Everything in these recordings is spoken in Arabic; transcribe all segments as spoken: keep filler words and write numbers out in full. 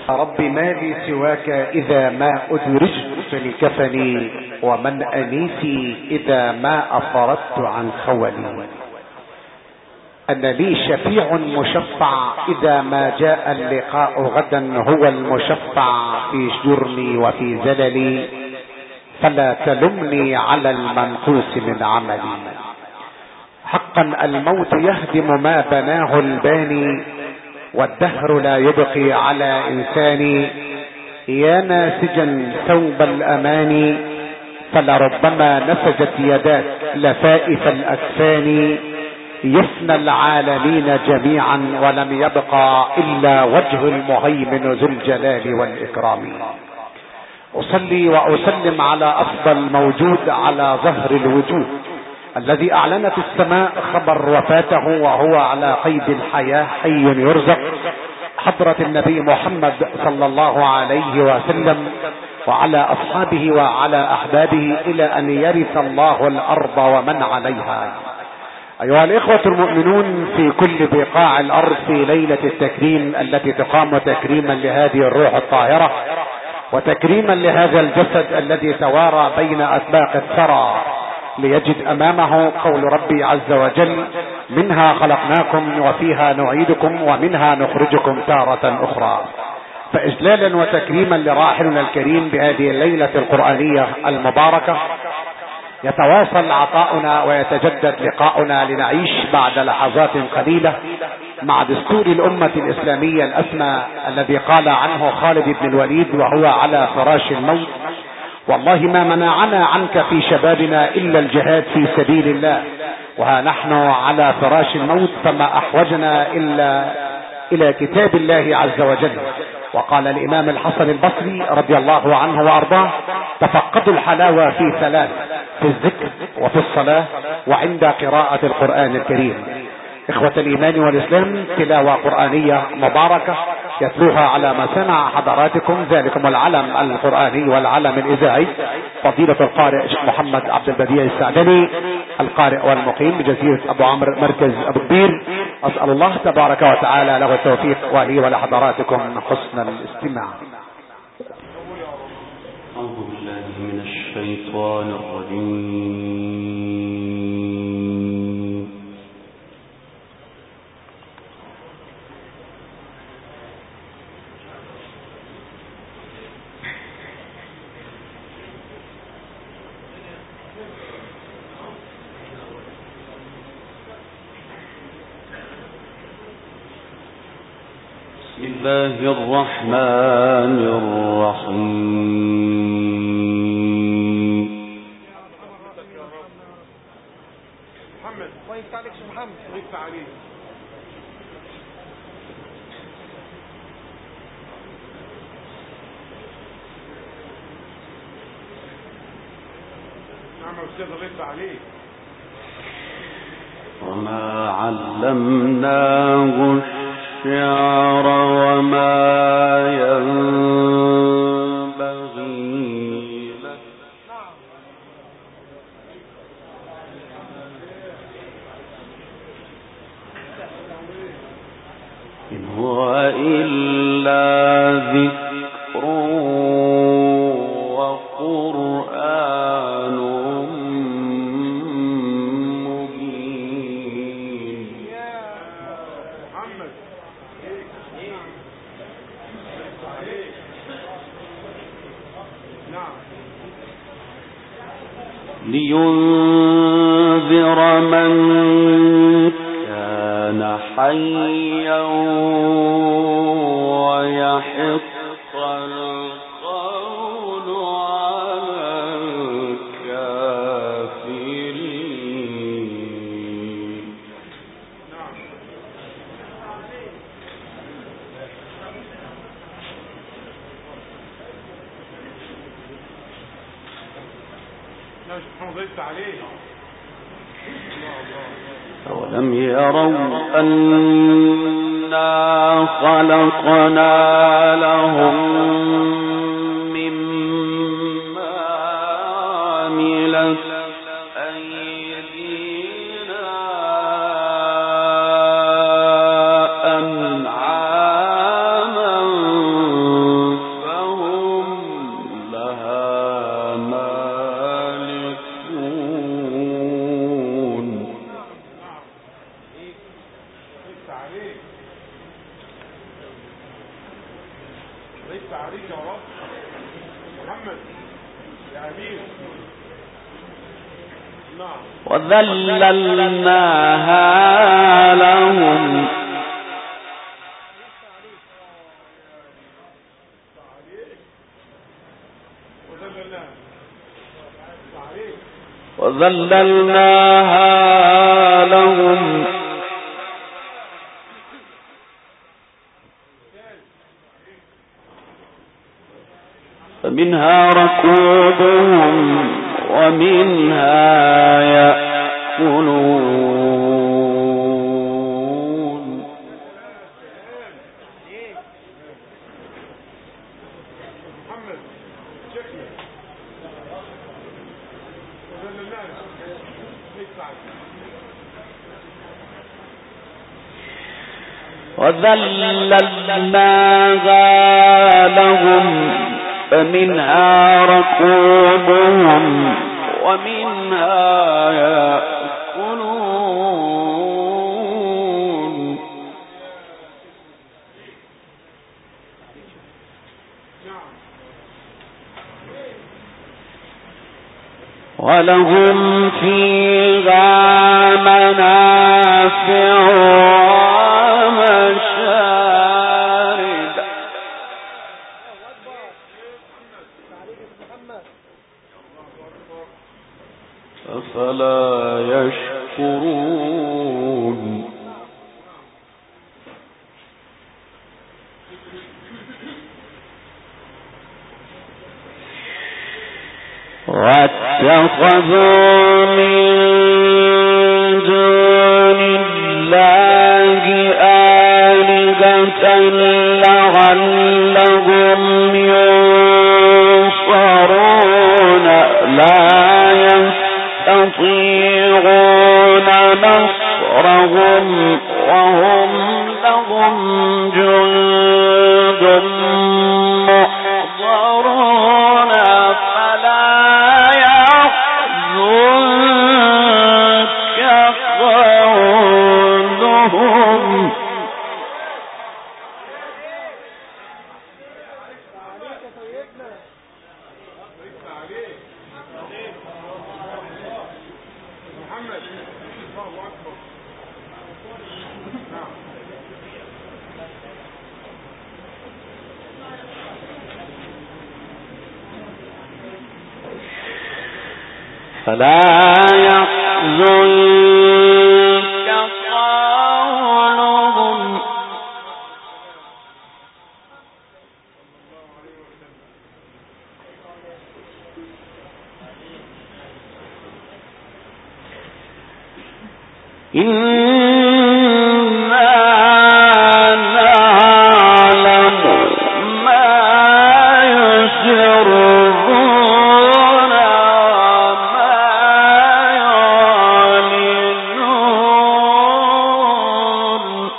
رب ما لي سواك إذا ما أدرجت لكفني، ومن أنيسي إذا ما أفردت عن خولي. أن لي شفيع مشفع إذا ما جاء اللقاء غدا، هو المشفع في جرمي وفي زللي، فلا تلمني على المنقوص من عملي. حقا الموت يهدم ما بناه الباني، والدهر لا يبقي على إنسان. يا ناسجا ثوب الأمان، فلربما نسجت يداك لفائف الأكفان. يفنى العالمين جميعا، ولم يبقى إلا وجه المهيمن ذو الجلال والإكرام. أصلي وأسلم على أفضل موجود على ظهر الوجود، الذي أعلنت السماء خبر وفاته وهو على قيد الحياة حي يرزق، حضرة النبي محمد صلى الله عليه وسلم، وعلى أصحابه وعلى أحبابه إلى أن يرث الله الأرض ومن عليها. أيها الإخوة المؤمنون في كل بقاع الأرض، في ليلة التكريم التي تقام تكريما لهذه الروح الطاهرة، وتكريما لهذا الجسد الذي توارى بين أطباق الثرى ليجد أمامه قول ربي عز وجل: منها خلقناكم وفيها نعيدكم ومنها نخرجكم تارة أخرى. فإجلالا وتكريما لراحلنا الكريم بهذه الليلة القرآنية المباركة، يتواصل عطاؤنا ويتجدد لقاؤنا لنعيش بعد لحظات قليلة مع دستور الأمة الإسلامية الأسمى الذي قال عنه خالد بن الوليد وهو على فراش الموت: والله ما منعنا عنك في شبابنا إلا الجهاد في سبيل الله، وها نحن على فراش الموت، فما أحوجنا إلا إلى كتاب الله عز وجل. وقال الإمام الحسن البصري رضي الله عنه وأرضاه: تفقدوا الحلاوة في ثلاث: في الذكر وفي الصلاة وعند قراءة القرآن الكريم. إخوة الإيمان والإسلام، تلاوة قرآنية مباركة يتلوها على مسامع حضراتكم ذلكم العلم القرآني والعلم الإذاعي فضيلة القارئ الشيخ محمد عبد البديع السعدني، القارئ والمقيم بجزيرة أبو عمرو مركز أبو كبير. أسأل الله تبارك وتعالى له التوفيق، ولي ولحضراتكم حسن الاستماع. أعوذ بالله من الشيطان الرجيم. بسم الله الرحمن الرحيم. محمد الله يفتح عليك شيخ محمد، الله يفتح عليك. نعم يا أستاذ، الله يفتح عليك. وما علمناه الشعر وما ينبغي له. إن هو إلا ذكر وقرآن مبين. محمد نعم. لينذر من كان حيا ويحق القول على الكافرين. أولم يروا أنا خلقنا لهم مما عملت أيدينا أنعاما وذللناها لهم وذللناها لهم فمنها ركوبهم ومنها يأكلون. وذللناها لهم فمنها ركوبهم ومنها يأكلون. ولهم فيها منافع ومشارب أفلا يشكرون. واتخذوا من دون الله آلهة لعلهم ينصرون لا يستطيعون نصرهم وهم لهم جند محضرون فلا يحزنك قولهم. فلا يحزنك قولهم إنا نعلم ما يسرون وما يعلنون.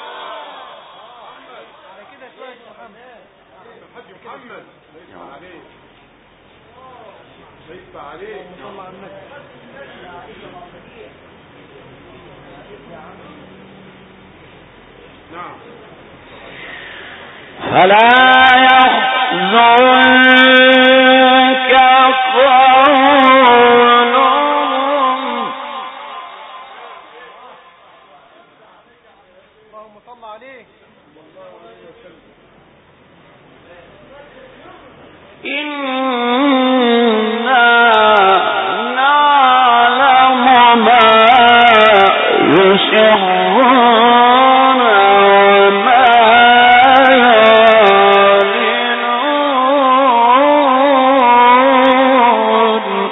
فلا يحزنك قولهم اللهم صل عليك. إنا نعلم ما يسرون وما يعلنون.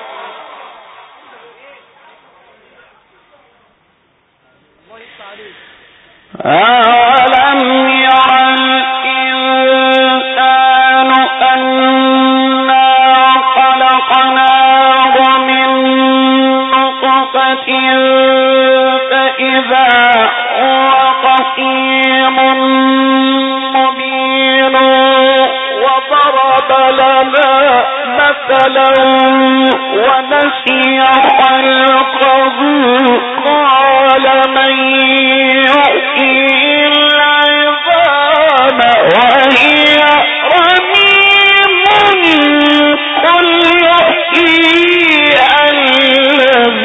أولم ير الإنسان أنا خلقناه من نطفة فإذا هو خصيم مبين وضرب لنا مثلا ونسي خلقه قال من يحيي العظام وهي رميم قل يحييها الذي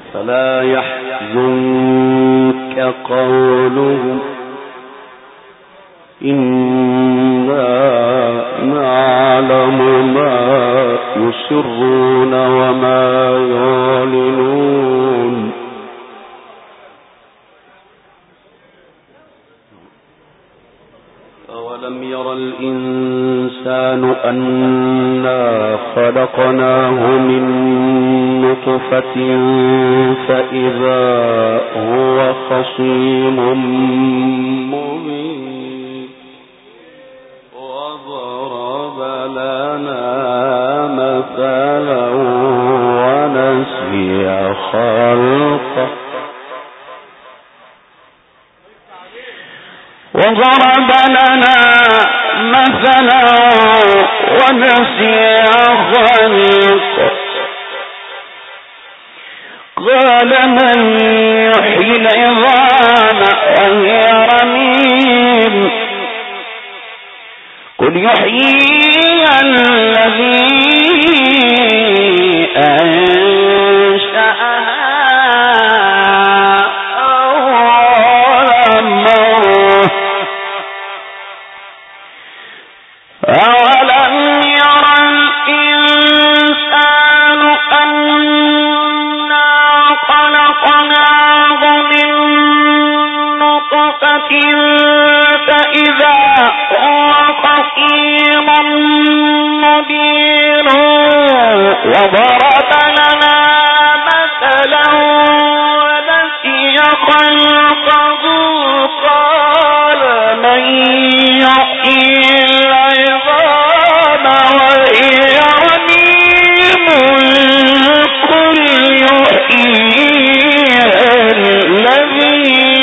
فلا يحزنك قولهم إنا نعلم ما يسرون وما يعلنون. أولم ير الإنسان أنا خلقناه من نطفة فإذا هو خصيم مبين وضرب لنا مثلا ونسي خلقه وضرب لنا مثلا ونسي خلقه قال من يحيي العظام وهي رميم قل يحييها الذي أنشأها أول مرة أولم ير الإنسان أنا خلقناه من نطفة فإذا هو خصيم مبين وضرب لنا مثلا ونسي خلقه قال من يحيي العظام وهي رميم قل يحييها الذي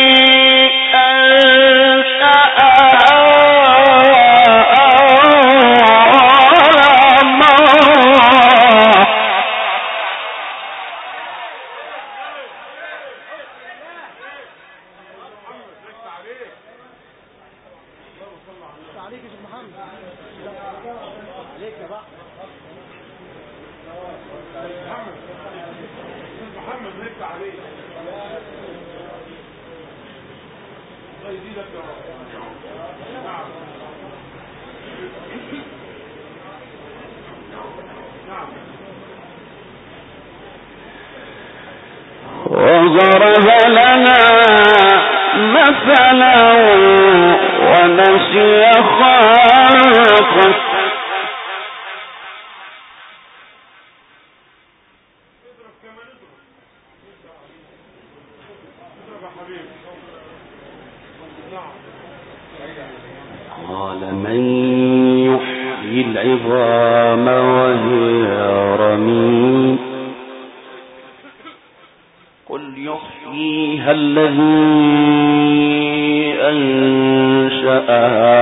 وضرب لنا مثلا ونسي خلقه قال من يحيي العظام وهي رميم قل يحييها الذي أنشأها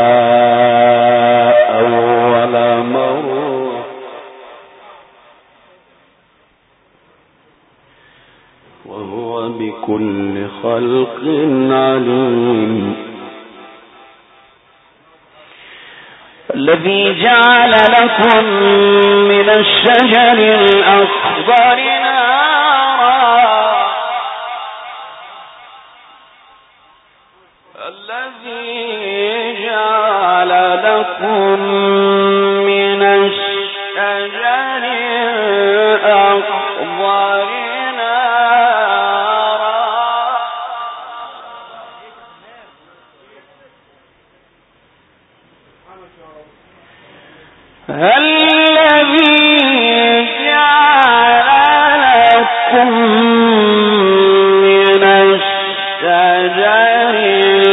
أول مرة وهو بكل خلق عليم الذي جعل لكم من الشجر الأخضر من الشجر الأخضر الذي جعل لكم من الشجر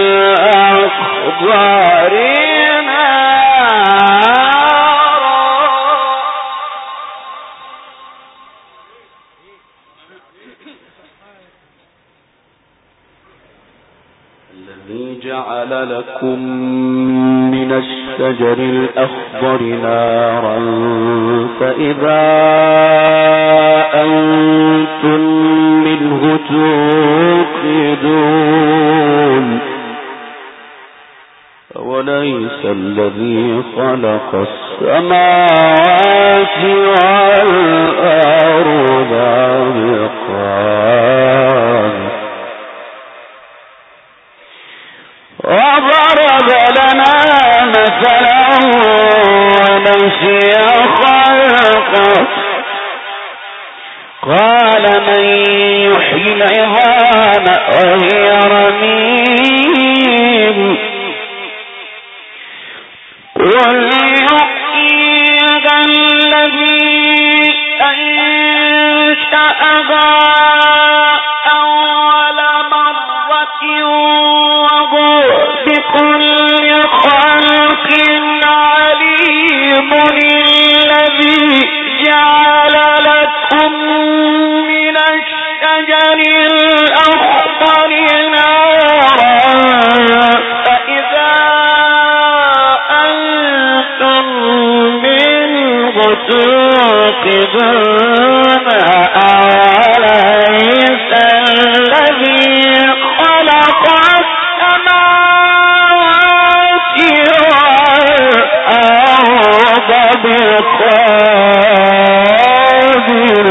الأخضر جعل لكم من الشجر الأخضر نارا فإذا أنتم منه توقدون وليس الذي خلق السماوات والأرض بقادر قال من يحيي العظام وهي رميم قل يحييها الذي أنشأها أول مرة وهو بكل خلق عليم الذي جعل لكم من الشجر الأخضر نارا فإذا أنتم منه توقدون أوليس الذي خلق السماوات والأرض بقادر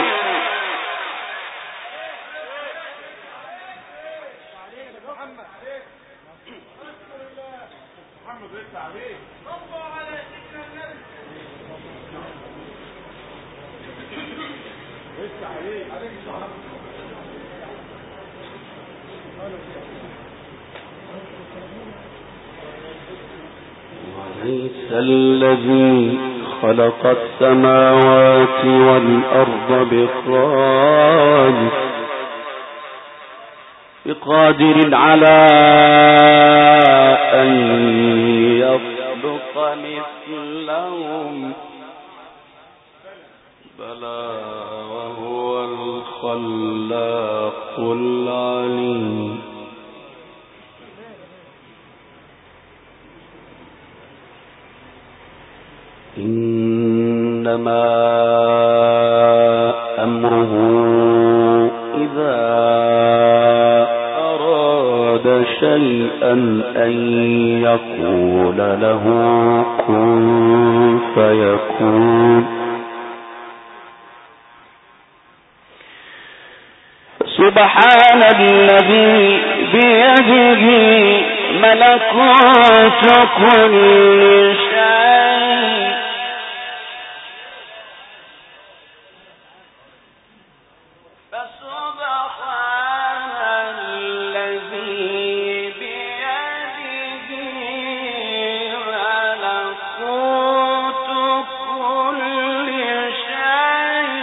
وليس الذي خلق السماوات والأرض بقادر بقادر على أن يخلق مثلهم بلى وهو الخلاق العليم إنما أمره إذا أراد شيئا أن يقول له كن فيكون سبحان الذي بيده ملكوت كل شيء فسبحان الذي بيده ملكوت كل شيء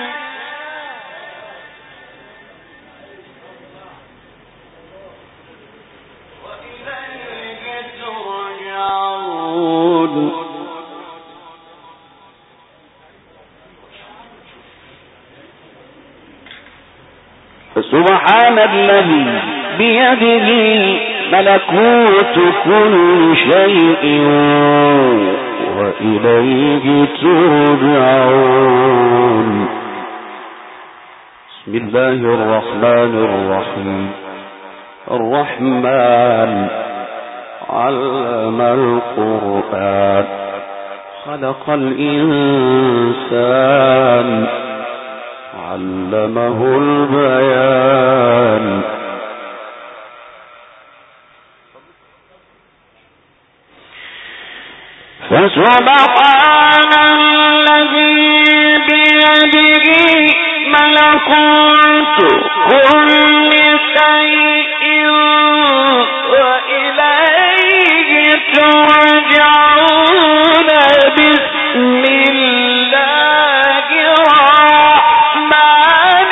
وإليه ترجعون فسبحان الذي بيده ملكوت كل شيء وإليه ترجعون بسم الله الرحمن الرحيم الرحمن علم القرآن خلق الإنسان علمه البيان فسبحان الذي بيده ملكوت كل شيء وإليه ترجعون بسم الله الرحمن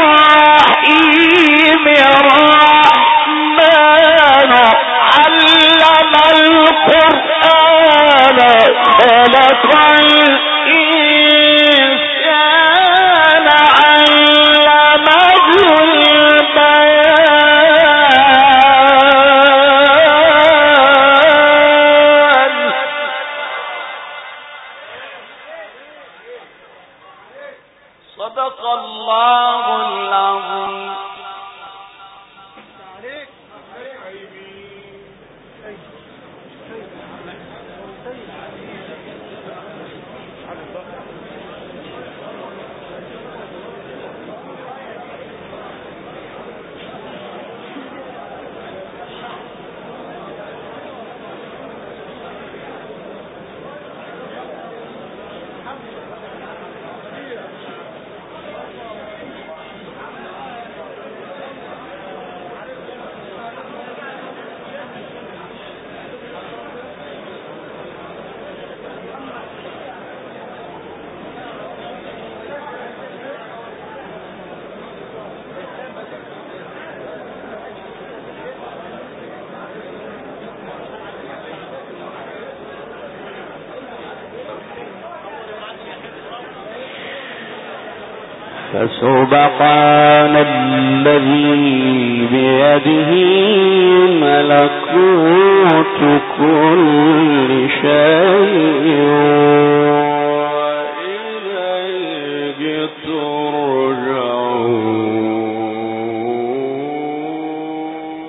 الرحيم الرحمن علم القرآن خلق الإنسان علمه البيان صدق الله العظيم فسبحان الذي بيده ملكوت كل شيء وإليه ترجعون.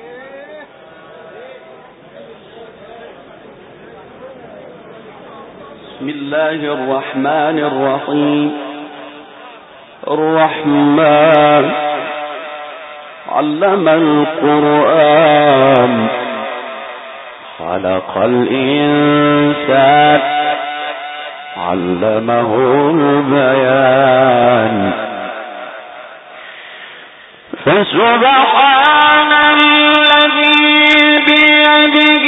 بسم الله الرحمن الرحيم. الرحمن علم القرآن خلق الإنسان علمه البيان فسبحان الذي بيده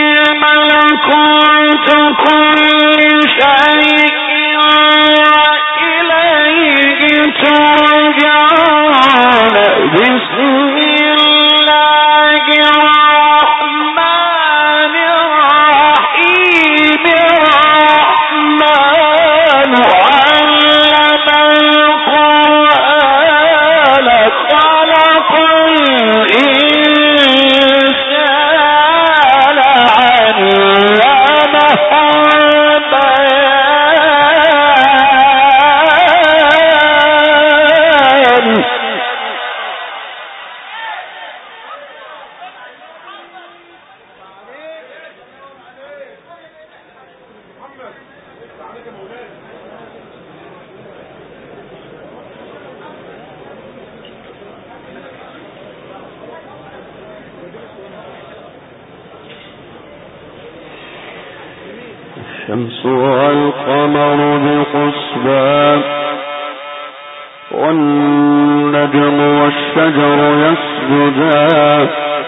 ملكوت كل شيء ترجعون. بسم الله الرحمن الرحيم. الرحمن علم القرآن خلق الإنسان علمه الشمس والقمر بحسبان والنجم والشجر يسجدان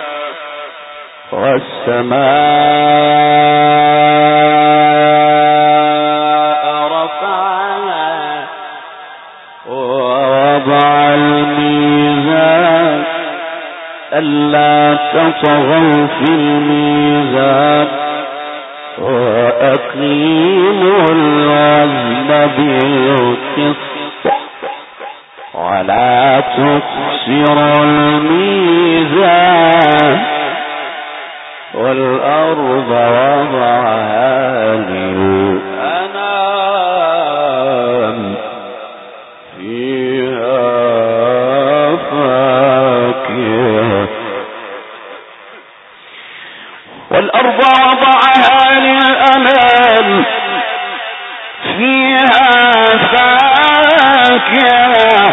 والسماء رفعها ووضع الميزان ألا تطغوا في الميزان وأقيموا الوزن بالقسط ولا تخسروا الميزان والأرض وضعها للأنام فيها فاكهة والأرض وضعها للأنام فيها فاكهة.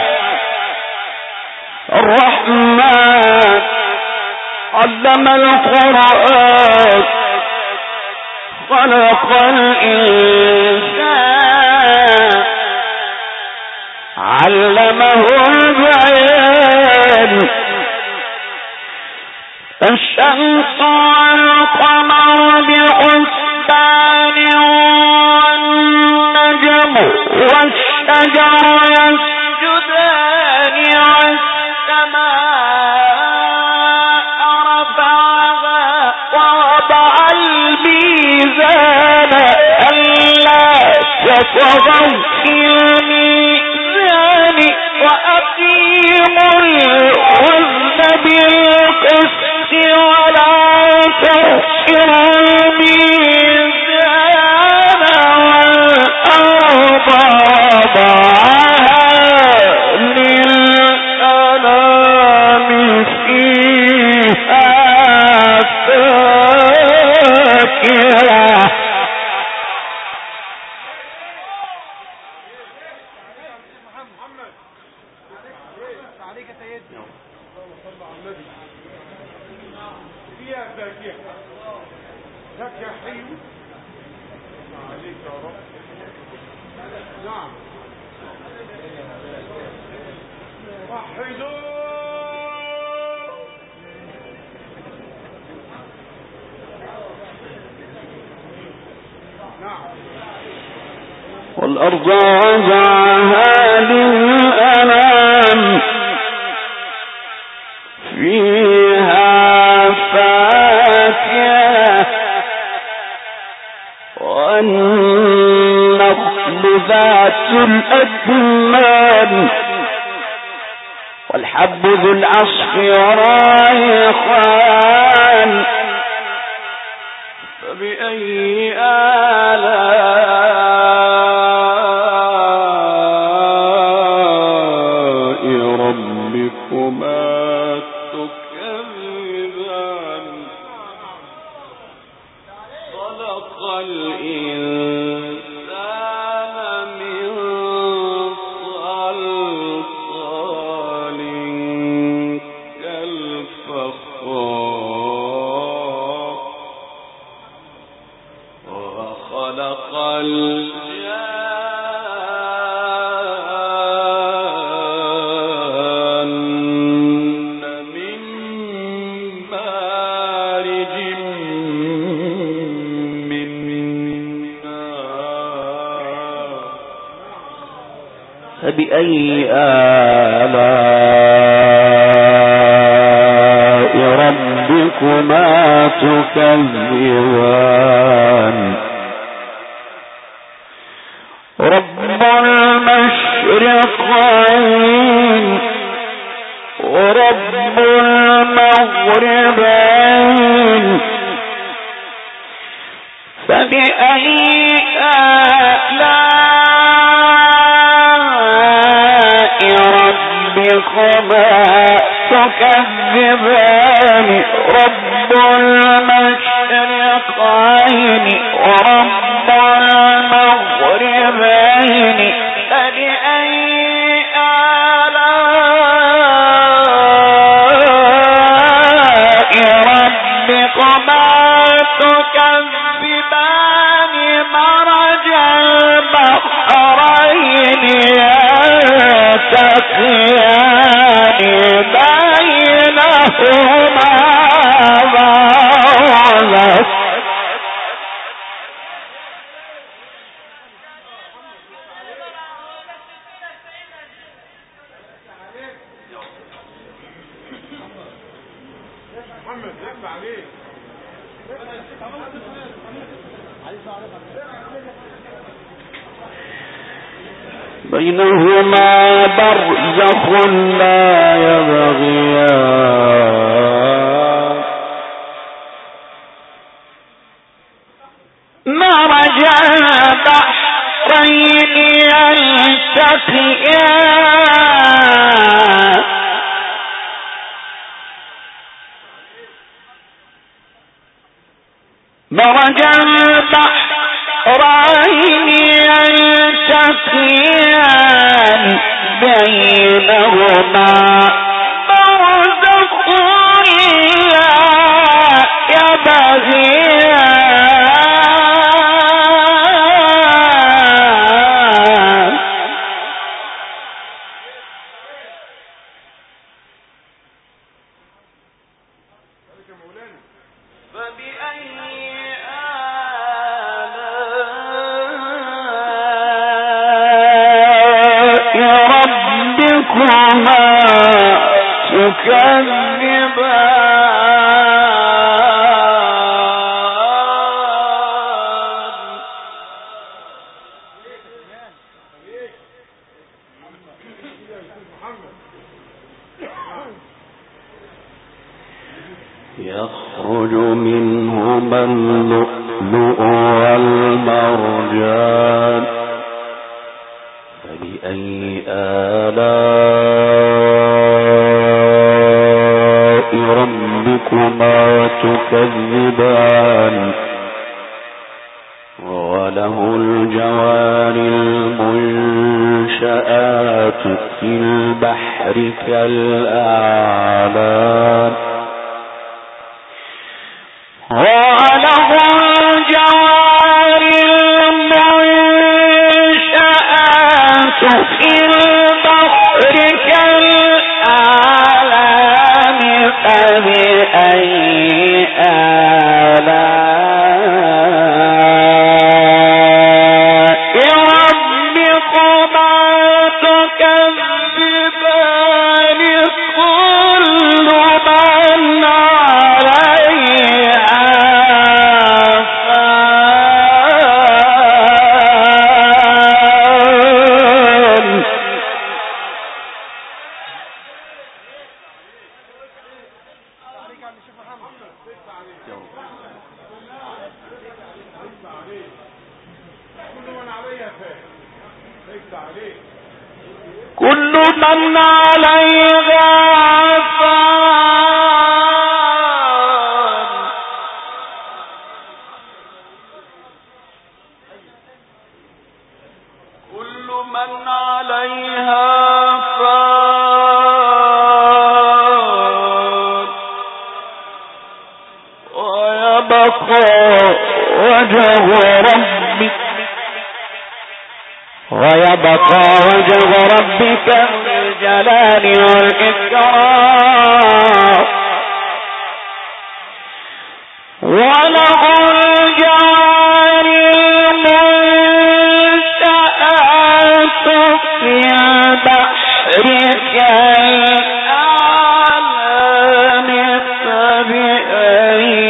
الرحمن علم القرآن خلق الإنسان علمه البيان الشمس والقمر بحسبان والنجم والشجر يسجدان والسماء رفعها ووضع الميزان ألا تطغوا في الميزان وأقيموا الوزن بالقسط ولا تخسروا الميزان والأرض وضعها للأنام فيها فاكهة. عليك سيدنا صلى على النبي فيها فاكهة فاكهة حلو عليك يا رب. نعم وحدوا نعم والأرض وضعها للأنام فيها فاكهة والنخل ذات ذات الأكمام والحب ذو العصف والريحان فبأي آلاء ربكما تكذبان خلق الإنسان من صلصال كالفخار وخلق الجان من مارج من نار فبأي آلاء ربكما تكذبان رب المشرقين ورب المغربين فبأي آلاء ربكما تكذبان رب المشرقين ورب المغربين فبأي آلاء ربكما تكذبان مرج البحرين يلتقيان بينهما برزخ بينهما برزخ لا يبغيان مرج البحرين يلتقيان مرج البحرين يلتقيان بينهما برزخ لا يبغيان فبأي ربكما تكذبان يخرج منهما اللؤلؤ والمرجان فبأي آلاء ربكما تكذبان وله الجوار المنشآت في البحر كالأعلام وله الجوار المنشآت في البحر كالأعلام فبأي آلاء ربكما تكذبان كل من عليها فان كل من عليها فان كل من عليها فان ويبقى وجه ربك ويبقى وجه ربك ذو الجلال والإكرام وله الجوار المنشآت في البحر كالأعلام فبأي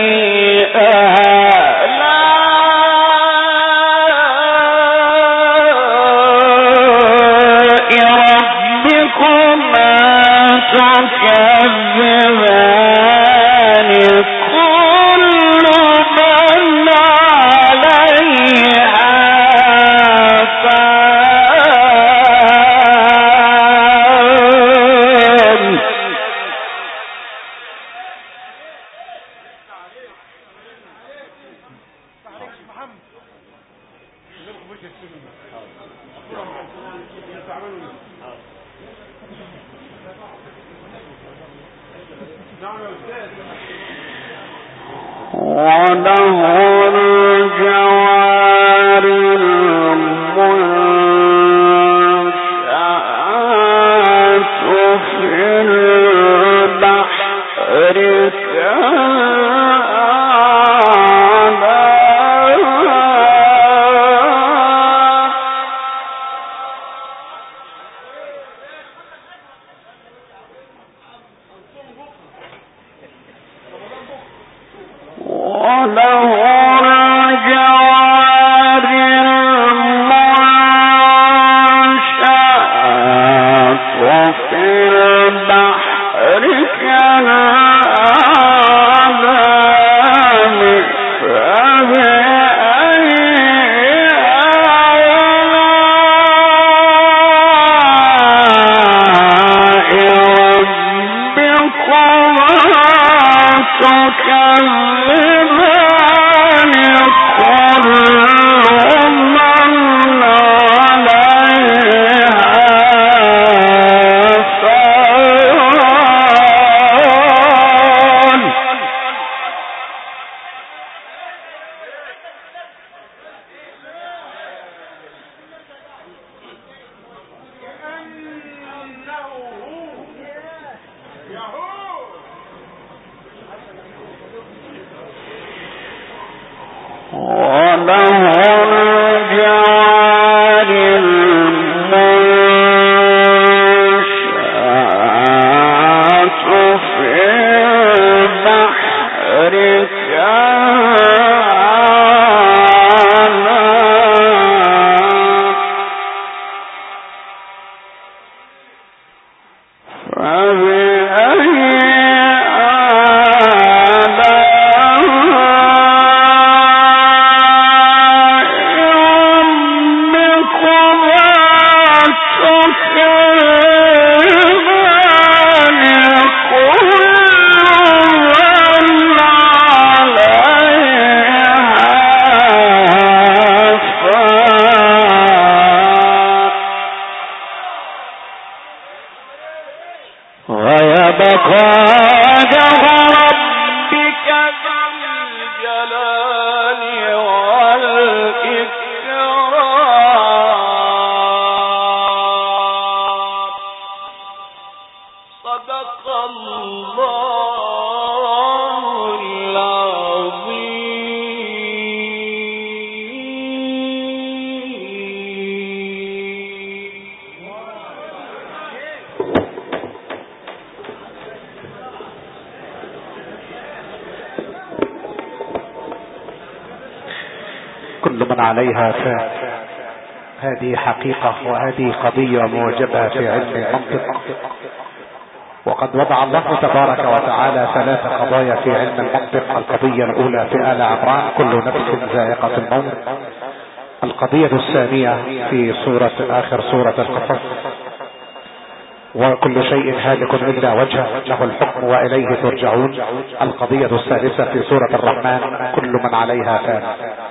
كل من عليها فان. هذه حقيقة وهذه قضية موجبة في علم المنطق، وقد وضع الله تبارك وتعالى ثلاث قضايا في علم المنطق. القضية الأولى في آل عمران: كل نفس ذائقة الموت. القضية الثانية في سورة آخر سورة القصص: وكل شيء هالك إلا وجهه له الحكم وإليه ترجعون. القضية الثالثة في سورة الرحمن: كل من عليها فان.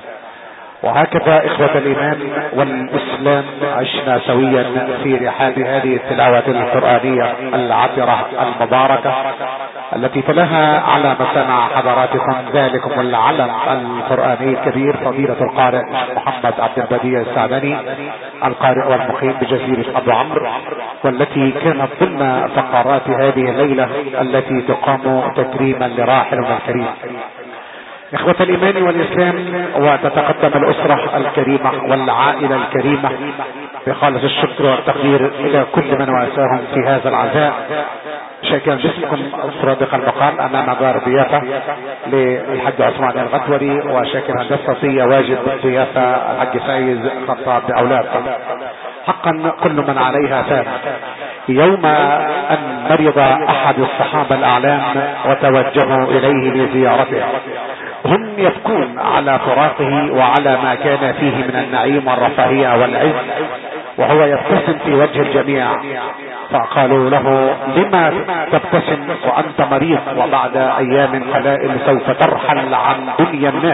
وهكذا إخوة الإيمان والإسلام عشنا سويا في رحاب هذه التلاوة القرآنية العطرة المباركة التي تلاها على مسامع حضراتكم ذلكم العلم القرآني الكبير فضيلة القارئ محمد عبد البديع السعدني القارئ والمقيم بجزيرة أبو عمرو، والتي كانت ضمن فقرات هذه الليلة التي تقام تكريما لراحلنا الكريم. إخوة الإيمان والإسلام، وتتقدم الأسرة الكريمة والعائلة الكريمة بخالص الشكر والتقدير إلى كل من واساهم في هذا العزاء، شاكرا باسمكم صادق المقام أمام دار ضيافة للحج عثمان الغتوري، وشاكرا بالصفية واجب ضيافة الحج فايز خطاب بأولاد. حقا كل من عليها فان. يوم أن مرض أحد الصحابة الأعلام وتوجهوا إليه لزيارته، هم يبكون على فراقه وعلى ما كان فيه من النعيم والرفاهية والعز، وهو يبتسم في وجه الجميع. فقالوا له: لما تبتسم وأنت مريض وبعد أيام قلائل سوف ترحل عن دنيا الناس؟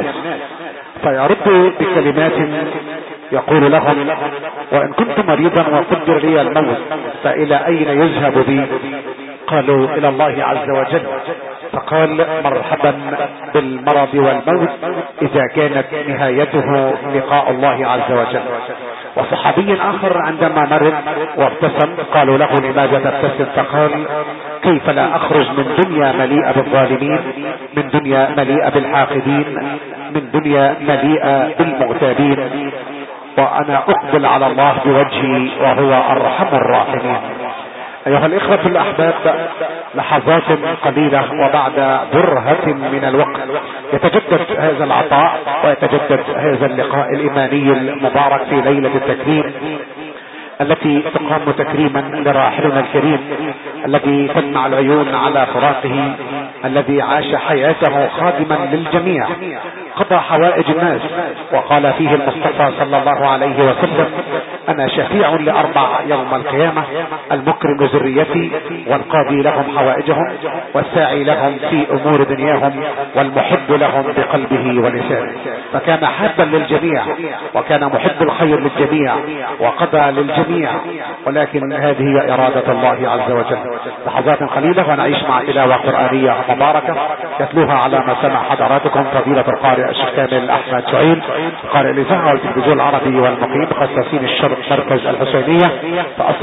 فيرد بكلمات يقول لهم: وإن كنت مريضا وقدر لي الموت فإلى أين يذهب بي؟ قالوا: إلى الله عز وجل. فقال: مرحبا بالمرض والموت إذا كانت نهايته لقاء الله عز وجل. وصحابي آخر عندما مرض وابتسم قالوا له: لماذا تبتسم؟ فقال: كيف لا أخرج من دنيا مليئة بالظالمين، من دنيا مليئة بالحاقدين، من دنيا مليئة بالمغتابين، وأنا أقبل على الله بوجهي وهو أرحم الراحمين. أيها الإخوة الأحباب، لحظات قليلة وبعد برهة من الوقت يتجدد هذا العطاء ويتجدد هذا اللقاء الإيماني المبارك في ليلة التكريم التي تقام تكريما لراحلنا الكريم الذي تدمع العيون على فراقه، الذي عاش حياته خادما للجميع، قضى حوائج الناس، وقال فيه المصطفى صلى الله عليه وسلم: أنا شفيع لأربع يوم القيامة: المكرم ذريتي، والقاضي لهم حوائجهم، والساعي لهم في أمور دنياهم، والمحب لهم بقلبه ولسانه. فكان حابا للجميع، وكان محب الخير للجميع، وقضى للجميع، ولكن هذه هي إرادة الله عز وجل. لحظات قليلة ونعيش مع تلاوة قرآنية مباركة يتلوها على مسامع حضراتكم فضيلة القارئ الشيخ كامل أحمد شعيب، قارئ الإذاعة والتلفزيون العربي والمقيم قساسين الشرق مركز الحسينية. فأسأل